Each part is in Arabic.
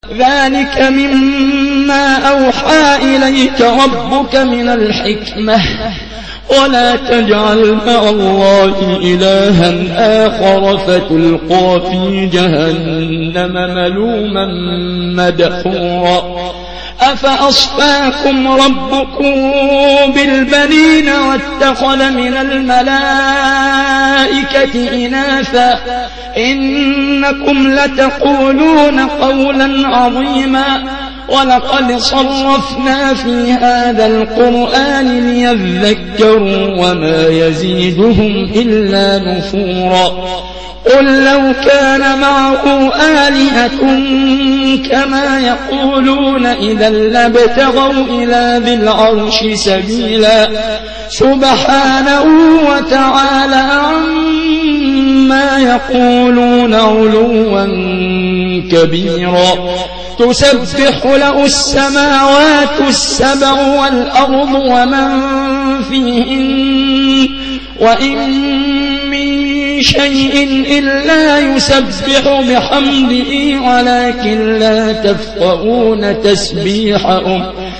ذلك مما أوحى إليك ربك من الحكمة ولا تجعل مع الله إلها آخر فتلقى في جهنم ملوما مدحورا أفأصفاكم ربكم بالبنين واتخذ من الملائكة إناثا إنكم لتقولون قولا عظيما ولقد صرفنا في هذا القرآن ليذكروا وما يزيدهم إلا نفورا قل لو كان معه آلهة كما يقولون إذا لابتغوا إلى ذي العرش سبيلا سبحانه وتعالى عما يقولون علوا كبيرا تسبح له السماوات السبع والأرض ومن فيهن وإن من شيء إلا يسبح بحمده ولكن لا تفقهون تسبيحهم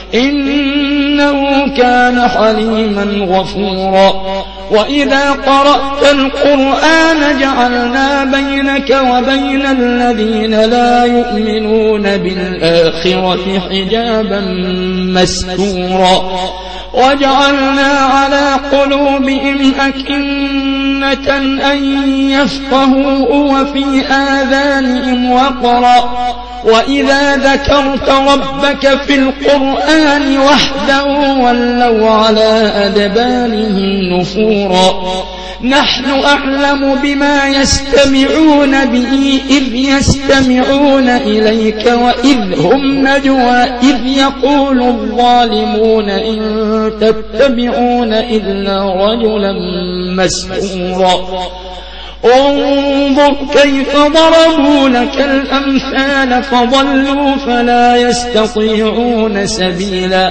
إنه كان حليما غفورا وإذا قرأت القرآن جعلنا بينك وبين الذين لا يؤمنون بالآخرة حجابا مستورا وجعلنا على قلوبهم أكنة أن يفقهوا وفي آذانهم وقرا وإذا ذكرت ربك في القرآن وحده ولوا على أدبارهم نفورا نحن أعلم بما يستمعون به إذ يستمعون إليك وإذ هم نجوى إذ يقول الظالمون إن تتبعون إلا رجلا مسحورا انظر كيف ضربوا لك الأمثال فضلوا فلا يستطيعون سبيلا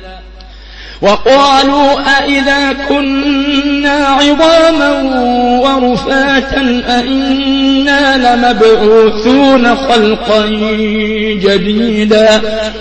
وقالوا أئذا كنا عظاما ورفاتا أئنا لمبعوثون خلقا جديدا